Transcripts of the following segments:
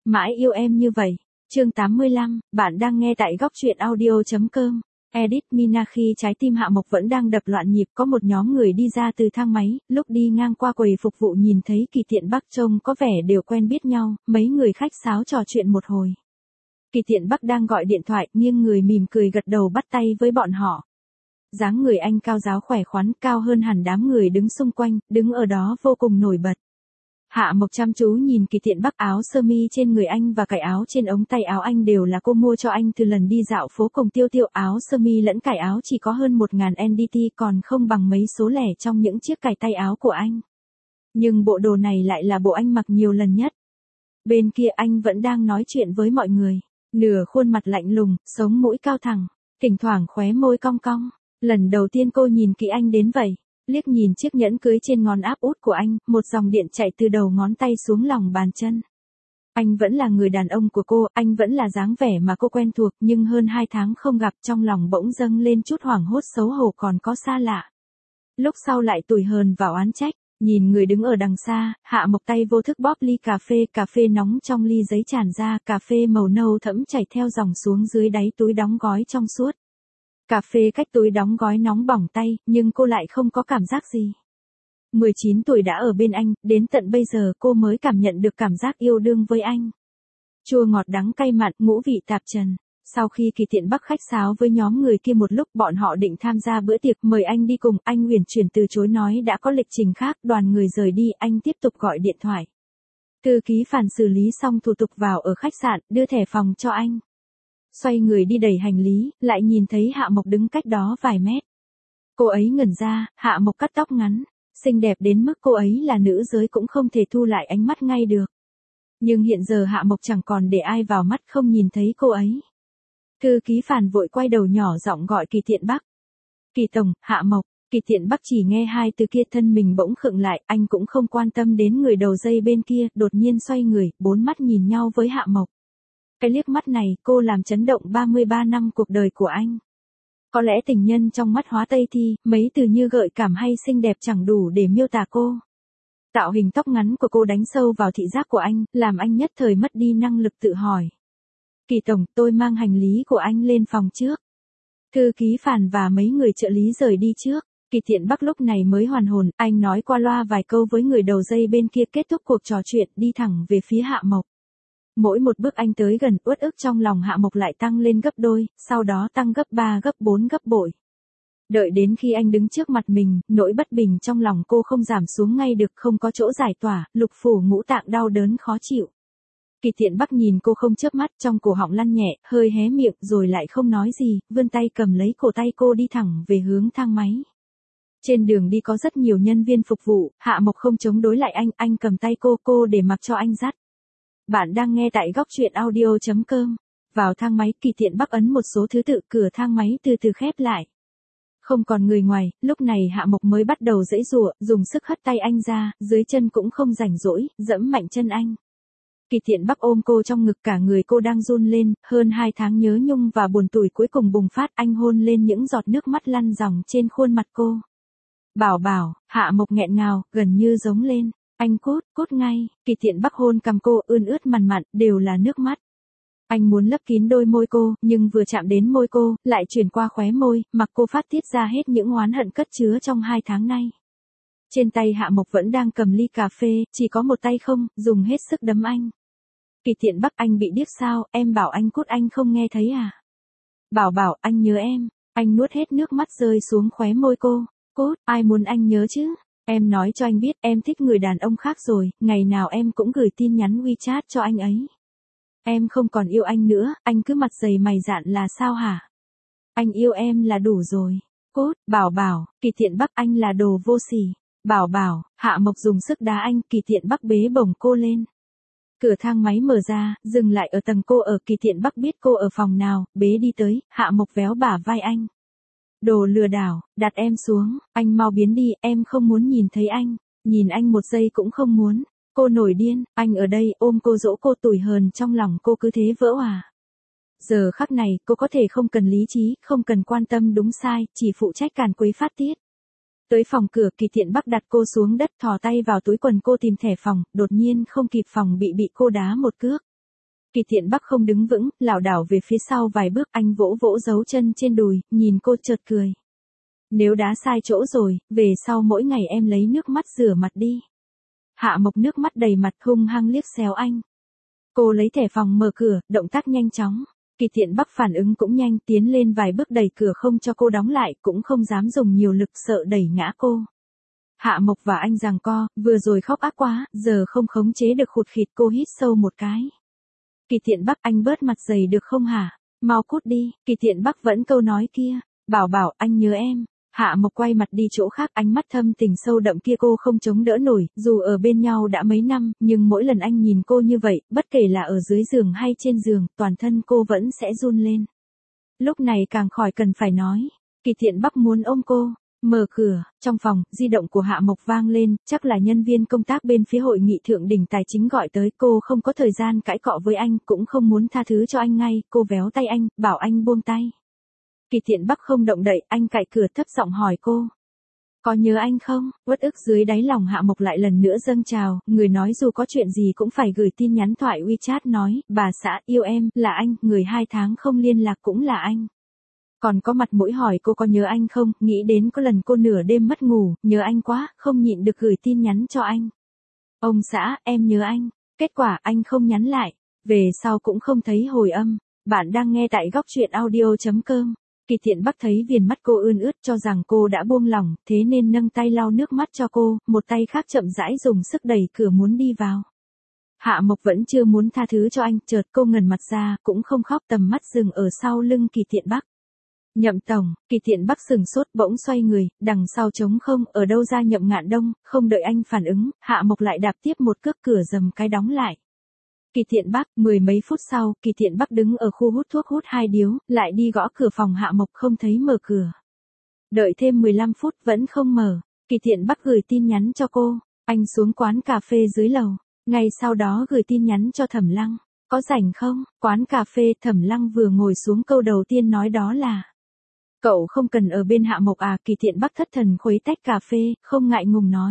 Mãi yêu em như vậy. Chương 85, bạn đang nghe tại góc truyện audio.com. Edit Mina. Khi trái tim Hạ Mộc vẫn đang đập loạn nhịp, có một nhóm người đi ra từ thang máy, lúc đi ngang qua quầy phục vụ nhìn thấy Kỳ Tiện Bắc trông có vẻ đều quen biết nhau, mấy người khách sáo trò chuyện một hồi. Kỳ Tiện Bắc đang gọi điện thoại, nghiêng người mỉm cười gật đầu bắt tay với bọn họ. Dáng người anh cao ráo khỏe khoắn, cao hơn hẳn đám người đứng xung quanh, đứng ở đó vô cùng nổi bật. Hạ Mộc chăm chú nhìn Kỳ Tiện Bắc, áo sơ mi trên người anh và cài áo trên ống tay áo anh đều là cô mua cho anh từ lần đi dạo phố cùng Tiêu Tiêu. Áo sơ mi lẫn cài áo chỉ có hơn 1000 NDT, còn không bằng mấy số lẻ trong những chiếc cài tay áo của anh. Nhưng bộ đồ này lại là bộ anh mặc nhiều lần nhất. Bên kia anh vẫn đang nói chuyện với mọi người, nửa khuôn mặt lạnh lùng, sống mũi cao thẳng, thỉnh thoảng khóe môi cong cong. Lần đầu tiên cô nhìn kỹ anh đến vậy. Liếc nhìn chiếc nhẫn cưới trên ngón áp út của anh, một dòng điện chạy từ đầu ngón tay xuống lòng bàn chân. Anh vẫn là người đàn ông của cô, anh vẫn là dáng vẻ mà cô quen thuộc, nhưng hơn 2 tháng không gặp, trong lòng bỗng dâng lên chút hoảng hốt, xấu hổ, còn có xa lạ. Lúc sau lại tủi hờn và oán trách. Nhìn người đứng ở đằng xa, Hạ Mộc tay vô thức bóp ly cà phê nóng trong ly giấy tràn ra, cà phê màu nâu thẫm chảy theo dòng xuống dưới đáy túi đóng gói trong suốt. Cà phê cách túi đóng gói nóng bỏng tay, nhưng cô lại không có cảm giác gì. 19 tuổi đã ở bên anh, đến tận bây giờ cô mới cảm nhận được cảm giác yêu đương với anh. Chua ngọt đắng cay mặn, ngũ vị tạp trần. Sau khi Kỳ Tiện Bắc khách sáo với nhóm người kia một lúc, bọn họ định tham gia bữa tiệc, mời anh đi cùng, anh uyển chuyển từ chối nói đã có lịch trình khác. Đoàn người rời đi, anh tiếp tục gọi điện thoại. Thư ký Phàn xử lý xong thủ tục vào ở khách sạn, đưa thẻ phòng cho anh. Xoay người đi đẩy hành lý, lại nhìn thấy Hạ Mộc đứng cách đó vài mét. Cô ấy ngẩn ra, Hạ Mộc cắt tóc ngắn, xinh đẹp đến mức cô ấy là nữ giới cũng không thể thu lại ánh mắt ngay được. Nhưng hiện giờ Hạ Mộc chẳng còn để ai vào mắt, không nhìn thấy cô ấy. Thư ký Phàn vội quay đầu nhỏ giọng gọi Kỳ Tiện Bắc. Kỳ tổng, Hạ Mộc. Kỳ Tiện Bắc chỉ nghe hai từ kia, thân mình bỗng khựng lại, anh cũng không quan tâm đến người đầu dây bên kia, đột nhiên xoay người, bốn mắt nhìn nhau với Hạ Mộc. Cái liếc mắt này, cô làm chấn động 33 năm cuộc đời của anh. Có lẽ tình nhân trong mắt hóa Tây Thi, mấy từ như gợi cảm hay xinh đẹp chẳng đủ để miêu tả cô. Tạo hình tóc ngắn của cô đánh sâu vào thị giác của anh, làm anh nhất thời mất đi năng lực tự hỏi. Kỳ tổng, tôi mang hành lý của anh lên phòng trước. Thư ký Phàn và mấy người trợ lý rời đi trước. Kỳ Tiện Bắc lúc này mới hoàn hồn, anh nói qua loa vài câu với người đầu dây bên kia, kết thúc cuộc trò chuyện, đi thẳng về phía Hạ Mộc. Mỗi một bước anh tới gần, uất ức trong lòng Hạ Mộc lại tăng lên gấp đôi, sau đó tăng gấp 3 gấp 4 gấp bội. Đợi đến khi anh đứng trước mặt mình, nỗi bất bình trong lòng cô không giảm xuống ngay được, không có chỗ giải tỏa, lục phủ ngũ tạng đau đớn khó chịu. Kỳ Tiện Bắc nhìn cô không chớp mắt, trong cổ họng lăn nhẹ, hơi hé miệng rồi lại không nói gì, vươn tay cầm lấy cổ tay cô đi thẳng về hướng thang máy. Trên đường đi có rất nhiều nhân viên phục vụ, Hạ Mộc không chống đối lại anh cầm tay cô để mặc cho anh dắt. Bạn đang nghe tại góc truyện audio.com. Vào thang máy, Kỳ Tiện Bắc ấn một số thứ tự, cửa thang máy từ từ khép lại. Không còn người ngoài, lúc này Hạ Mộc mới bắt đầu giãy giụa, dùng sức hất tay anh ra, dưới chân cũng không rảnh rỗi, giẫm mạnh chân anh. Kỳ Tiện Bắc ôm cô trong ngực, cả người cô đang run lên, hơn 2 tháng nhớ nhung và buồn tủi cuối cùng bùng phát, anh hôn lên những giọt nước mắt lăn ròng trên khuôn mặt cô. Bảo bảo, Hạ Mộc nghẹn ngào, gần như giống lên. Anh cút ngay. Kỳ Tiện Bắc hôn cằm cô, ươn ướt mằn mặn, đều là nước mắt. Anh muốn lấp kín đôi môi cô, nhưng vừa chạm đến môi cô, lại chuyển qua khóe môi, mặc cô phát tiết ra hết những oán hận cất chứa trong 2 tháng nay. Trên tay Hạ Mộc vẫn đang cầm ly cà phê, chỉ có một tay không, dùng hết sức đấm anh. Kỳ Tiện Bắc, anh bị điếc sao, em bảo anh cút anh không nghe thấy à? Bảo bảo, anh nhớ em. Anh nuốt hết nước mắt rơi xuống khóe môi cô. Cút, ai muốn anh nhớ chứ? Em nói cho anh biết, em thích người đàn ông khác rồi, ngày nào em cũng gửi tin nhắn WeChat cho anh ấy. Em không còn yêu anh nữa, anh cứ mặt dày mày dạn là sao hả? Anh yêu em là đủ rồi. Cút, bảo bảo, Kỳ Tiện Bắc, anh là đồ vô sỉ. Bảo bảo, Hạ Mộc dùng sức đá anh, Kỳ Tiện Bắc bế bổng cô lên. Cửa thang máy mở ra, dừng lại ở tầng cô ở, Kỳ Tiện Bắc biết cô ở phòng nào, bế đi tới, Hạ Mộc véo bả vai anh. Đồ lừa đảo, đặt em xuống, anh mau biến đi, em không muốn nhìn thấy anh, nhìn anh một giây cũng không muốn. Cô nổi điên, anh ở đây ôm cô dỗ cô, tủi hờn trong lòng cô cứ thế vỡ hòa. Giờ khắc này, cô có thể không cần lý trí, không cần quan tâm đúng sai, chỉ phụ trách càn quấy phát tiết. Tới phòng cửa, Kỳ Tiện Bắc đặt cô xuống đất, thò tay vào túi quần cô tìm thẻ phòng, đột nhiên không kịp phòng bị cô đá một cước. Kỳ Thiện Bắc không đứng vững, lảo đảo về phía sau vài bước, anh vỗ vỗ dấu chân trên đùi, nhìn cô chợt cười. Nếu đá sai chỗ rồi, về sau mỗi ngày em lấy nước mắt rửa mặt đi. Hạ Mộc nước mắt đầy mặt hung hăng liếc xéo anh. Cô lấy thẻ phòng mở cửa, động tác nhanh chóng. Kỳ Thiện Bắc phản ứng cũng nhanh, tiến lên vài bước đẩy cửa không cho cô đóng lại, cũng không dám dùng nhiều lực sợ đẩy ngã cô. Hạ Mộc và anh giằng co, vừa rồi khóc ác quá, giờ không khống chế được khụt khịt, cô hít sâu một cái. Kỳ Thiện Bắc, anh bớt mặt dày được không hả? Mau cút đi. Kỳ Thiện Bắc vẫn câu nói kia. Bảo, anh nhớ em. Hạ Mộc quay mặt đi chỗ khác, ánh mắt thâm tình sâu đậm kia cô không chống đỡ nổi, dù ở bên nhau đã mấy năm, nhưng mỗi lần anh nhìn cô như vậy, bất kể là ở dưới giường hay trên giường, toàn thân cô vẫn sẽ run lên. Lúc này càng khỏi cần phải nói. Kỳ Thiện Bắc muốn ôm cô. Mở cửa, trong phòng, di động của Hạ Mộc vang lên, chắc là nhân viên công tác bên phía hội nghị thượng đỉnh tài chính gọi tới, cô không có thời gian cãi cọ với anh, cũng không muốn tha thứ cho anh ngay, cô véo tay anh, bảo anh buông tay. Kỳ Thiện Bắc không động đậy, anh cạy cửa thấp giọng hỏi cô. Có nhớ anh không? Uất ức dưới đáy lòng Hạ Mộc lại lần nữa dâng trào, người nói dù có chuyện gì cũng phải gửi tin nhắn thoại WeChat nói, bà xã yêu em, là anh, người 2 tháng không liên lạc cũng là anh. Còn có mặt mũi hỏi cô có nhớ anh không, nghĩ đến có lần cô nửa đêm mất ngủ, nhớ anh quá, không nhịn được gửi tin nhắn cho anh. Ông xã, em nhớ anh. Kết quả anh không nhắn lại, về sau cũng không thấy hồi âm. Bạn đang nghe tại góc truyện audio.com. Kỳ Thiện Bắc thấy viền mắt cô ươn ướt cho rằng cô đã buông lỏng, thế nên nâng tay lau nước mắt cho cô, một tay khác chậm rãi dùng sức đẩy cửa muốn đi vào. Hạ Mộc vẫn chưa muốn tha thứ cho anh, chợt cô ngẩng mặt ra, cũng không khóc, tầm mắt dừng ở sau lưng Kỳ Thiện Bắc. Nhậm tổng. Kỳ Thiện Bắc sừng sốt, bỗng xoay người, đằng sau trống không, ở đâu ra Nhậm Ngạn Đông, không đợi anh phản ứng, Hạ Mộc lại đạp tiếp một cước, cửa rầm cái đóng lại. Kỳ Thiện Bắc, 10 mấy phút sau, Kỳ Thiện Bắc đứng ở khu hút thuốc hút 2 điếu, lại đi gõ cửa phòng Hạ Mộc không thấy mở cửa. Đợi thêm 15 phút vẫn không mở, Kỳ Thiện Bắc gửi tin nhắn cho cô, anh xuống quán cà phê dưới lầu, ngay sau đó gửi tin nhắn cho Thẩm Lăng, có rảnh không? Quán cà phê, Thẩm Lăng vừa ngồi xuống câu đầu tiên nói đó là: Cậu không cần ở bên Hạ Mộc à? Kỳ Thiện Bắc thất thần khuấy tách cà phê, không ngại ngùng nói.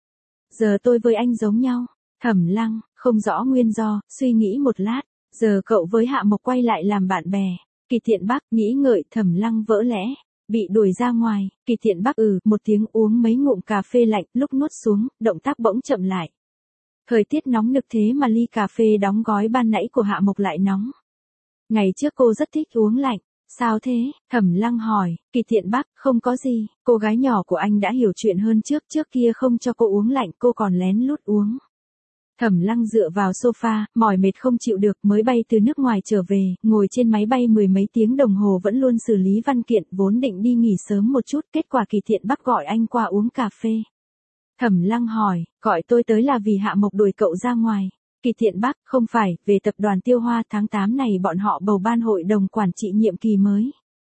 Giờ tôi với anh giống nhau. Thẩm Lăng, không rõ nguyên do, suy nghĩ một lát, giờ cậu với Hạ Mộc quay lại làm bạn bè. Kỳ Thiện Bắc nghĩ ngợi, Thẩm Lăng vỡ lẽ, bị đuổi ra ngoài. Kỳ Thiện Bắc một tiếng, uống mấy ngụm cà phê lạnh, lúc nuốt xuống, động tác bỗng chậm lại. Thời tiết nóng nực thế mà ly cà phê đóng gói ban nãy của Hạ Mộc lại nóng. Ngày trước cô rất thích uống lạnh. Sao thế? Thẩm Lăng hỏi. Kỳ Thiện Bắc, không có gì, cô gái nhỏ của anh đã hiểu chuyện hơn trước kia không cho cô uống lạnh, cô còn lén lút uống. Thẩm Lăng dựa vào sofa, mỏi mệt không chịu được, mới bay từ nước ngoài trở về, ngồi trên máy bay 10 mấy tiếng đồng hồ vẫn luôn xử lý văn kiện, vốn định đi nghỉ sớm một chút, kết quả Kỳ Thiện Bắc gọi anh qua uống cà phê. Thẩm Lăng hỏi, gọi tôi tới là vì Hạ Mộc đuổi cậu ra ngoài. Kỳ Thiện Bắc, không phải, về tập đoàn Tiêu Hoa, tháng 8 này bọn họ bầu ban hội đồng quản trị nhiệm kỳ mới.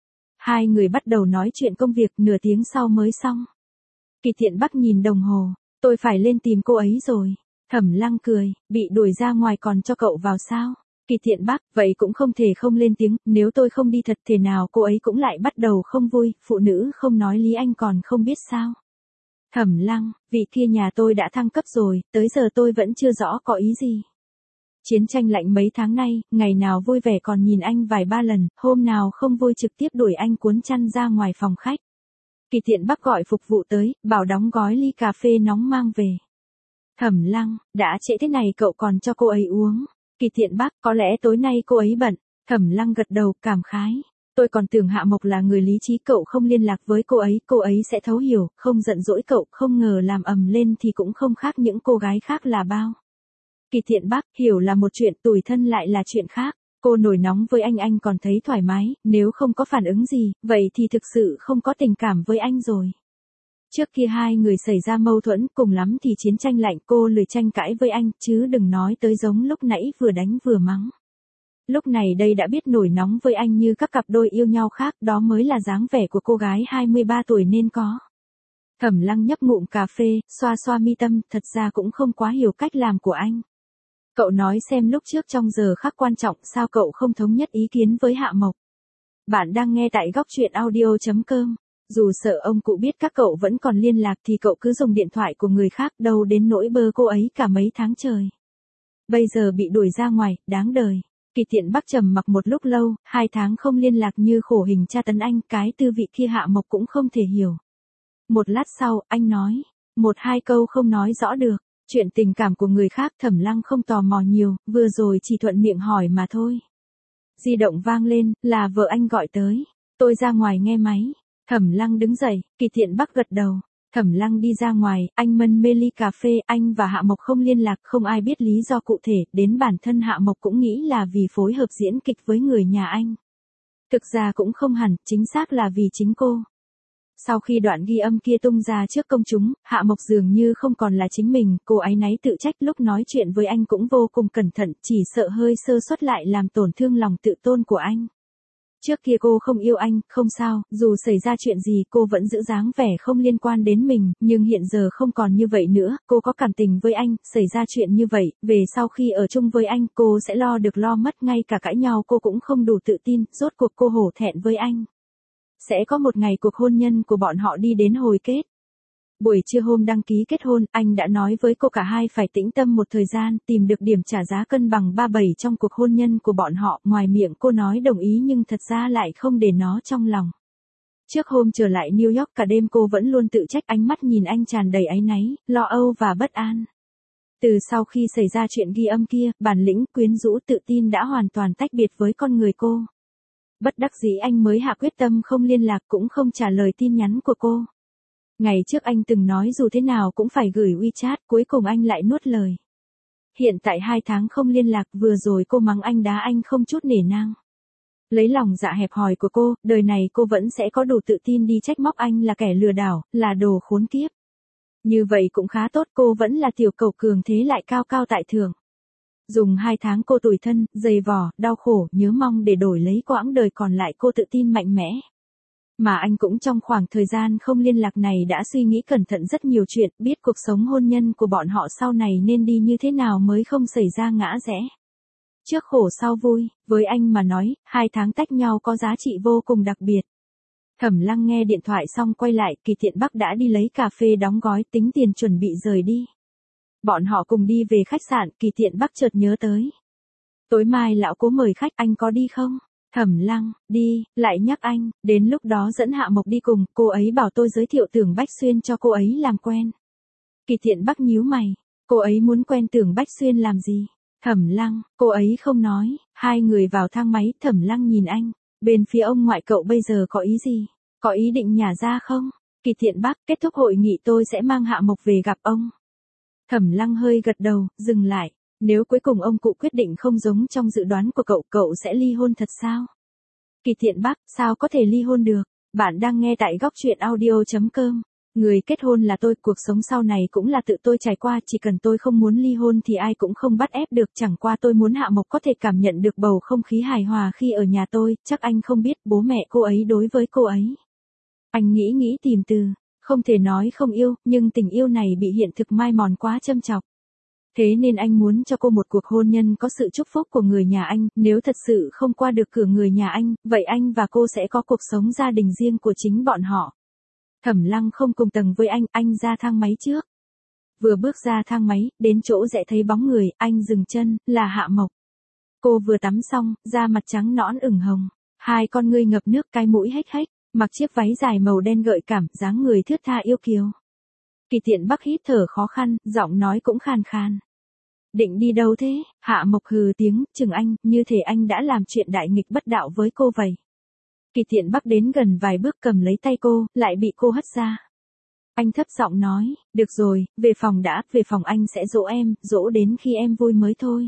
Hai người bắt đầu nói chuyện công việc, nửa tiếng sau mới xong. Kỳ Thiện Bắc nhìn đồng hồ, tôi phải lên tìm cô ấy rồi. Thẩm Lăng cười, bị đuổi ra ngoài còn cho cậu vào sao? Kỳ Thiện Bắc, vậy cũng không thể không lên tiếng, nếu tôi không đi thật thế nào cô ấy cũng lại bắt đầu không vui, phụ nữ không nói lý anh còn không biết sao? Thẩm Lăng, vị kia nhà tôi đã thăng cấp rồi, tới giờ tôi vẫn chưa rõ có ý gì. Chiến tranh lạnh mấy tháng nay, ngày nào vui vẻ còn nhìn anh vài ba lần, hôm nào không vui trực tiếp đuổi anh cuốn chăn ra ngoài phòng khách. Kỳ Thiện Bắc gọi phục vụ tới, bảo đóng gói ly cà phê nóng mang về. Thẩm Lăng, đã trễ thế này cậu còn cho cô ấy uống. Kỳ Thiện Bắc, có lẽ tối nay cô ấy bận. Thẩm Lăng gật đầu, cảm khái. Tôi còn tưởng Hạ Mộc là người lý trí, cậu không liên lạc với cô ấy sẽ thấu hiểu, không giận dỗi cậu, không ngờ làm ầm lên thì cũng không khác những cô gái khác là bao. Kỳ Thiện Bắc, hiểu là một chuyện, tủi thân lại là chuyện khác. Cô nổi nóng với anh còn thấy thoải mái, nếu không có phản ứng gì, vậy thì thực sự không có tình cảm với anh rồi. Trước kia hai người xảy ra mâu thuẫn, cùng lắm thì chiến tranh lạnh, cô lười tranh cãi với anh, chứ đừng nói tới giống lúc nãy vừa đánh vừa mắng. Lúc này đây đã biết nổi nóng với anh như các cặp đôi yêu nhau khác, đó mới là dáng vẻ của cô gái 23 tuổi nên có. Thẩm Lăng nhấp ngụm cà phê, xoa xoa mi tâm, thật ra cũng không quá hiểu cách làm của anh. Cậu nói xem lúc trước trong giờ khắc quan trọng sao cậu không thống nhất ý kiến với Hạ Mộc. Bạn đang nghe tại góc truyện audio.com. Dù sợ ông cụ biết các cậu vẫn còn liên lạc thì cậu cứ dùng điện thoại của người khác, đâu đến nỗi bơ cô ấy cả mấy tháng trời. Bây giờ bị đuổi ra ngoài, đáng đời. Kỳ Tiện Bắc trầm mặc một lúc lâu, 2 tháng không liên lạc như khổ hình tra tấn anh, cái tư vị kia Hạ Mộc cũng không thể hiểu. Một lát sau, anh nói, một hai câu không nói rõ được, chuyện tình cảm của người khác Thẩm Lăng không tò mò nhiều, vừa rồi chỉ thuận miệng hỏi mà thôi. Di động vang lên, là vợ anh gọi tới, tôi ra ngoài nghe máy. Thẩm Lăng đứng dậy, Kỳ Tiện Bắc gật đầu. Thẩm Lăng đi ra ngoài, anh mân mê ly cà phê, anh và Hạ Mộc không liên lạc, không ai biết lý do cụ thể, đến bản thân Hạ Mộc cũng nghĩ là vì phối hợp diễn kịch với người nhà anh. Thực ra cũng không hẳn, chính xác là vì chính cô. Sau khi đoạn ghi âm kia tung ra trước công chúng, Hạ Mộc dường như không còn là chính mình, cô áy náy tự trách lúc nói chuyện với anh cũng vô cùng cẩn thận, chỉ sợ hơi sơ suất lại làm tổn thương lòng tự tôn của anh. Trước kia cô không yêu anh, không sao, dù xảy ra chuyện gì cô vẫn giữ dáng vẻ không liên quan đến mình, nhưng hiện giờ không còn như vậy nữa, cô có cảm tình với anh, xảy ra chuyện như vậy, về sau khi ở chung với anh cô sẽ lo được lo mất, ngay cả cãi nhau cô cũng không đủ tự tin, rốt cuộc cô hổ thẹn với anh. Sẽ có một ngày cuộc hôn nhân của bọn họ đi đến hồi kết. Buổi trưa hôm đăng ký kết hôn, anh đã nói với cô cả hai phải tĩnh tâm một thời gian, tìm được điểm trả giá cân bằng 37 trong cuộc hôn nhân của bọn họ. Ngoài miệng cô nói đồng ý nhưng thật ra lại không để nó trong lòng. Trước hôm trở lại New York cả đêm cô vẫn luôn tự trách, ánh mắt nhìn anh tràn đầy áy náy, lo âu và bất an. Từ sau khi xảy ra chuyện ghi âm kia, bản lĩnh, quyến rũ, tự tin đã hoàn toàn tách biệt với con người cô. Bất đắc dĩ anh mới hạ quyết tâm không liên lạc, cũng không trả lời tin nhắn của cô. Ngày trước anh từng nói dù thế nào cũng phải gửi WeChat, cuối cùng anh lại nuốt lời. Hiện tại 2 tháng không liên lạc, vừa rồi cô mắng anh đá anh không chút nể nang. Lấy lòng dạ hẹp hòi của cô, đời này cô vẫn sẽ có đủ tự tin đi trách móc anh là kẻ lừa đảo, là đồ khốn kiếp. Như vậy cũng khá tốt, cô vẫn là tiểu cầu cường thế lại cao cao tại thượng. Dùng 2 tháng cô tủi thân, dày vò, đau khổ, nhớ mong để đổi lấy quãng đời còn lại cô tự tin mạnh mẽ. Mà anh cũng trong khoảng thời gian không liên lạc này đã suy nghĩ cẩn thận rất nhiều chuyện, biết cuộc sống hôn nhân của bọn họ sau này nên đi như thế nào mới không xảy ra ngã rẽ. Trước khổ sau vui, với anh mà nói, 2 tháng tách nhau có giá trị vô cùng đặc biệt. Thẩm Lăng nghe điện thoại xong quay lại, Kỳ Tiện Bắc đã đi lấy cà phê đóng gói, tính tiền chuẩn bị rời đi. Bọn họ cùng đi về khách sạn, Kỳ Tiện Bắc chợt nhớ tới. Tối mai lão Cố mời khách, anh có đi không? Thẩm Lăng, đi, lại nhắc anh, đến lúc đó dẫn Hạ Mộc đi cùng, cô ấy bảo tôi giới thiệu Tưởng Bách Xuyên cho cô ấy làm quen. Kỳ Tiện Bắc nhíu mày, cô ấy muốn quen Tưởng Bách Xuyên làm gì? Thẩm Lăng, cô ấy không nói. Hai người vào thang máy, Thẩm Lăng nhìn anh, bên phía ông ngoại cậu bây giờ có ý gì? Có ý định nhả ra không? Kỳ Tiện Bắc, kết thúc hội nghị tôi sẽ mang Hạ Mộc về gặp ông. Thẩm Lăng hơi gật đầu, dừng lại. Nếu cuối cùng ông cụ quyết định không giống trong dự đoán của cậu, cậu sẽ ly hôn thật sao? Kỳ Tiện Bắc, sao có thể ly hôn được? Bạn đang nghe tại góc truyện audio.com. Người kết hôn là tôi, cuộc sống sau này cũng là tự tôi trải qua, chỉ cần tôi không muốn ly hôn thì ai cũng không bắt ép được, chẳng qua tôi muốn Hạ Mộc có thể cảm nhận được bầu không khí hài hòa khi ở nhà tôi, chắc anh không biết bố mẹ cô ấy đối với cô ấy. Anh nghĩ tìm từ, không thể nói không yêu, nhưng tình yêu này bị hiện thực mai mòn quá châm chọc. Thế nên anh muốn cho cô một cuộc hôn nhân có sự chúc phúc của người nhà anh, nếu thật sự không qua được cửa người nhà anh, vậy anh và cô sẽ có cuộc sống gia đình riêng của chính bọn họ. Thẩm Lăng không cùng tầng với anh ra thang máy trước. Vừa bước ra thang máy, đến chỗ rẽ thấy bóng người, anh dừng chân, là Hạ Mộc. Cô vừa tắm xong, da mặt trắng nõn ửng hồng, hai con ngươi ngập nước, cái mũi hếch hếch, mặc chiếc váy dài màu đen gợi cảm, dáng người thướt tha yêu kiều. Kỳ Tiện Bắc hít thở khó khăn, giọng nói cũng khàn khàn. Định đi đâu thế? Hạ Mộc hừ tiếng, chừng anh, như thể anh đã làm chuyện đại nghịch bất đạo với cô vậy. Kỳ Tiện Bắc đến gần vài bước cầm lấy tay cô, lại bị cô hất ra. Anh thấp giọng nói, được rồi, về phòng đã, về phòng anh sẽ dỗ em, dỗ đến khi em vui mới thôi.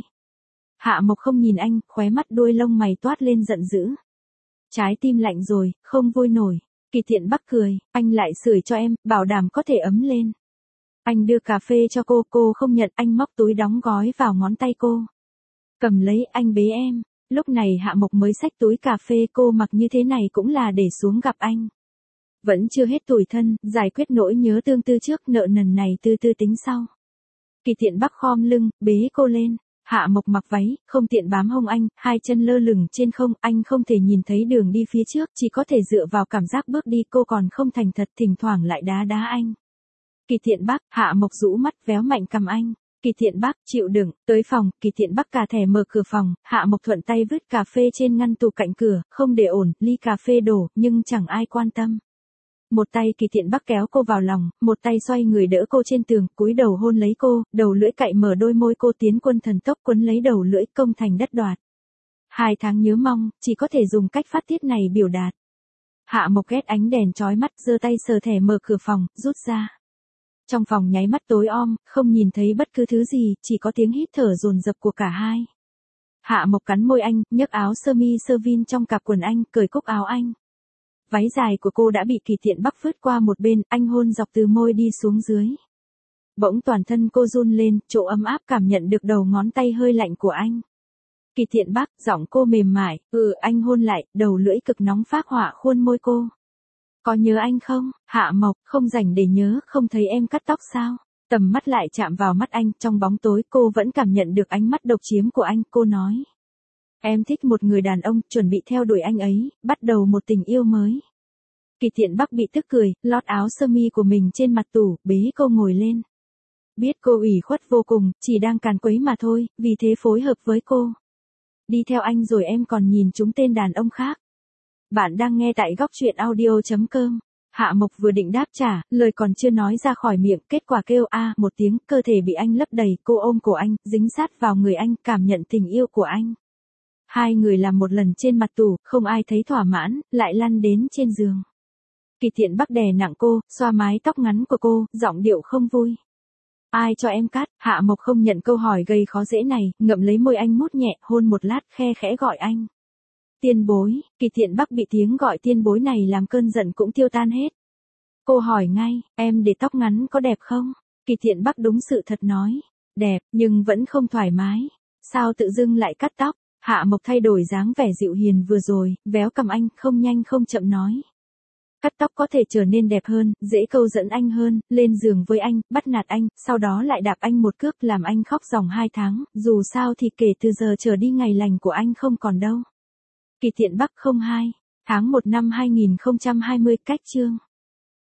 Hạ Mộc không nhìn anh, khóe mắt đuôi lông mày toát lên giận dữ. Trái tim lạnh rồi, không vui nổi. Kỳ Tiện Bắc cười, anh lại sưởi cho em, bảo đảm có thể ấm lên. Anh đưa cà phê cho cô không nhận, anh móc túi đóng gói vào ngón tay cô. Cầm lấy, anh bế em. Lúc này Hạ Mộc mới xách túi cà phê, cô mặc như thế này cũng là để xuống gặp anh. Vẫn chưa hết tủi thân, giải quyết nỗi nhớ tương tư trước, nợ nần này từ từ tính sau. Kỳ Tiện Bắc khom lưng, bế cô lên. Hạ Mộc mặc váy, không tiện bám hông anh, hai chân lơ lửng trên không, anh không thể nhìn thấy đường đi phía trước, chỉ có thể dựa vào cảm giác bước đi, cô còn không thành thật, thỉnh thoảng lại đá anh. Kỳ Tiện Bắc, Hạ Mộc rũ mắt véo mạnh cằm anh. Kỳ Thiện Bắc chịu đựng, tới phòng, Kỳ Thiện Bắc cà thẻ mở cửa phòng, Hạ Mộc thuận tay vứt cà phê trên ngăn tủ cạnh cửa, không để ổn, ly cà phê đổ, nhưng chẳng ai quan tâm. Một tay Kỳ Thiện Bắc kéo cô vào lòng, một tay xoay người đỡ cô trên tường, cúi đầu hôn lấy cô, đầu lưỡi cạy mở đôi môi cô tiến quân thần tốc quấn lấy đầu lưỡi công thành đất đoạt. 2 tháng nhớ mong, chỉ có thể dùng cách phát tiết này biểu đạt. Hạ Mộc ghét ánh đèn chói mắt, giơ tay sờ thẻ mở cửa phòng, rút ra. Trong phòng nháy mắt tối om, không nhìn thấy bất cứ thứ gì, chỉ có tiếng hít thở dồn dập của cả hai. Hạ Mộc cắn môi anh, nhấc áo sơ mi sơ vin trong cặp quần anh, cởi cúc áo anh. Váy dài của cô đã bị Kỳ Thiện Bắc vứt qua một bên, anh hôn dọc từ môi đi xuống dưới. Bỗng toàn thân cô run lên, chỗ ấm áp cảm nhận được đầu ngón tay hơi lạnh của anh. Kỳ Thiện Bắc, giọng cô mềm mại, anh hôn lại, đầu lưỡi cực nóng phác họa khuôn môi cô. Có nhớ anh không? Hạ Mộc, không rảnh để nhớ, không thấy em cắt tóc sao? Tầm mắt lại chạm vào mắt anh, trong bóng tối cô vẫn cảm nhận được ánh mắt độc chiếm của anh, cô nói. Em thích một người đàn ông, chuẩn bị theo đuổi anh ấy, bắt đầu một tình yêu mới. Kỳ Thiện Bắc bị tức cười, lót áo sơ mi của mình trên mặt tủ, bế cô ngồi lên. Biết cô ủy khuất vô cùng, chỉ đang càn quấy mà thôi, vì thế phối hợp với cô. Đi theo anh rồi em còn nhìn chúng tên đàn ông khác. Bạn đang nghe tại góc truyện audio.com. Hạ Mộc vừa định đáp trả, lời còn chưa nói ra khỏi miệng, kết quả kêu a một tiếng, cơ thể bị anh lấp đầy, cô ôm cổ anh, dính sát vào người anh, cảm nhận tình yêu của anh. Hai người làm một lần trên mặt tủ, không ai thấy thỏa mãn, lại lăn đến trên giường. Kỳ Thiện Bắc đè nặng cô, xoa mái tóc ngắn của cô, giọng điệu không vui. Ai cho em cắt? Hạ Mộc không nhận câu hỏi gây khó dễ này, ngậm lấy môi anh mút nhẹ, hôn một lát, khe khẽ gọi anh. Tiên bối, Kỳ Thiện Bắc bị tiếng gọi tiên bối này làm cơn giận cũng tiêu tan hết. Cô hỏi ngay, em để tóc ngắn có đẹp không? Kỳ Thiện Bắc đúng sự thật nói. Đẹp, nhưng vẫn không thoải mái. Sao tự dưng lại cắt tóc? Hạ Mộc thay đổi dáng vẻ dịu hiền vừa rồi, véo cầm anh, không nhanh không chậm nói. Cắt tóc có thể trở nên đẹp hơn, dễ câu dẫn anh hơn, lên giường với anh, bắt nạt anh, sau đó lại đạp anh một cước làm anh khóc ròng 2 tháng, dù sao thì kể từ giờ trở đi ngày lành của anh không còn đâu. Kỳ Thiện Bắc 02, tháng 1 năm 2020, cách chương.